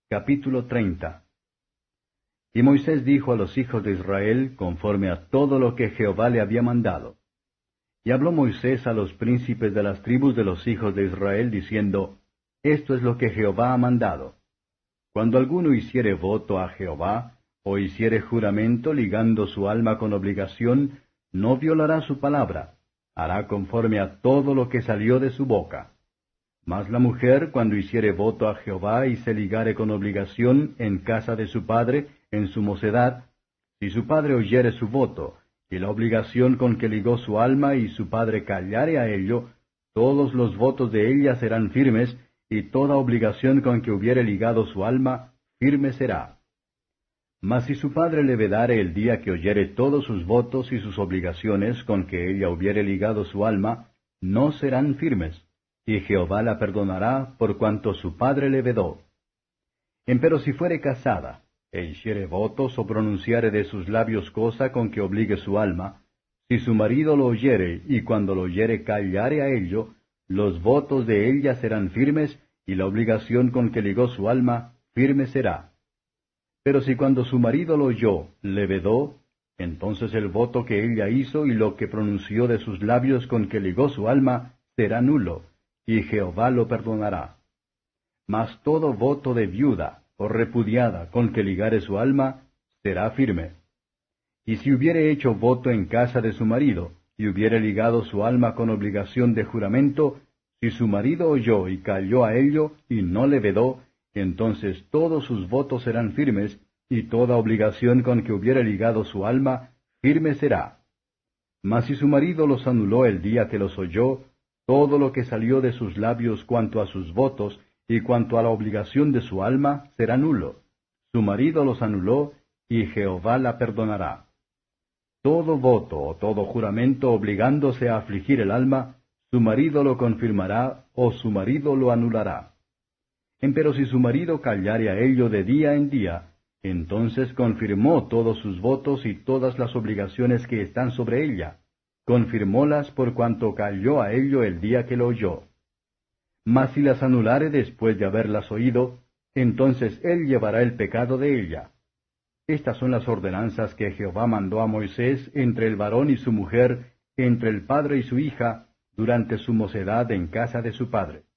Capítulo 30. Y Moisés dijo a los hijos de Israel conforme a todo lo que Jehová le había mandado. Y habló Moisés a los príncipes de las tribus de los hijos de Israel, diciendo, Esto es lo que Jehová ha mandado. Cuando alguno hiciere voto a Jehová, o hiciere juramento ligando su alma con obligación, no violará su palabra, hará conforme a todo lo que salió de su boca. Mas la mujer, cuando hiciere voto a Jehová y se ligare con obligación en casa de su padre, en su mocedad, si su padre oyere su voto, y la obligación con que ligó su alma y su padre callare a ello, todos los votos de ella serán firmes, y toda obligación con que hubiere ligado su alma, firme será. Mas si su padre le vedare el día que oyere todos sus votos y sus obligaciones con que ella hubiere ligado su alma, no serán firmes, y Jehová la perdonará por cuanto su padre le vedó. Empero si fuere casada, e hiciere votos o pronunciare de sus labios cosa con que obligue su alma, si su marido lo oyere y cuando lo oyere callare a ello, los votos de ella serán firmes y la obligación con que ligó su alma firme será. Pero si cuando su marido lo oyó le vedó, entonces el voto que ella hizo y lo que pronunció de sus labios con que ligó su alma será nulo, y Jehová lo perdonará. Mas todo voto de viuda o repudiada con que ligare su alma será firme. Y si hubiere hecho voto en casa de su marido, y hubiere ligado su alma con obligación de juramento, si su marido oyó y calló a ello, y no le vedó, entonces todos sus votos serán firmes, y toda obligación con que hubiere ligado su alma, firme será. Mas si su marido los anuló el día que los oyó, todo lo que salió de sus labios cuanto a sus votos, y cuanto a la obligación de su alma, será nulo. Su marido los anuló, y Jehová la perdonará. Todo voto o todo juramento obligándose a afligir el alma, su marido lo confirmará, o su marido lo anulará. Empero si su marido callare a ello de día en día, entonces confirmó todos sus votos y todas las obligaciones que están sobre ella. Confirmólas por cuanto calló a ello el día que lo oyó. Mas si las anulare después de haberlas oído, entonces él llevará el pecado de ella. Estas son las ordenanzas que Jehová mandó a Moisés entre el varón y su mujer, entre el padre y su hija, durante su mocedad en casa de su padre.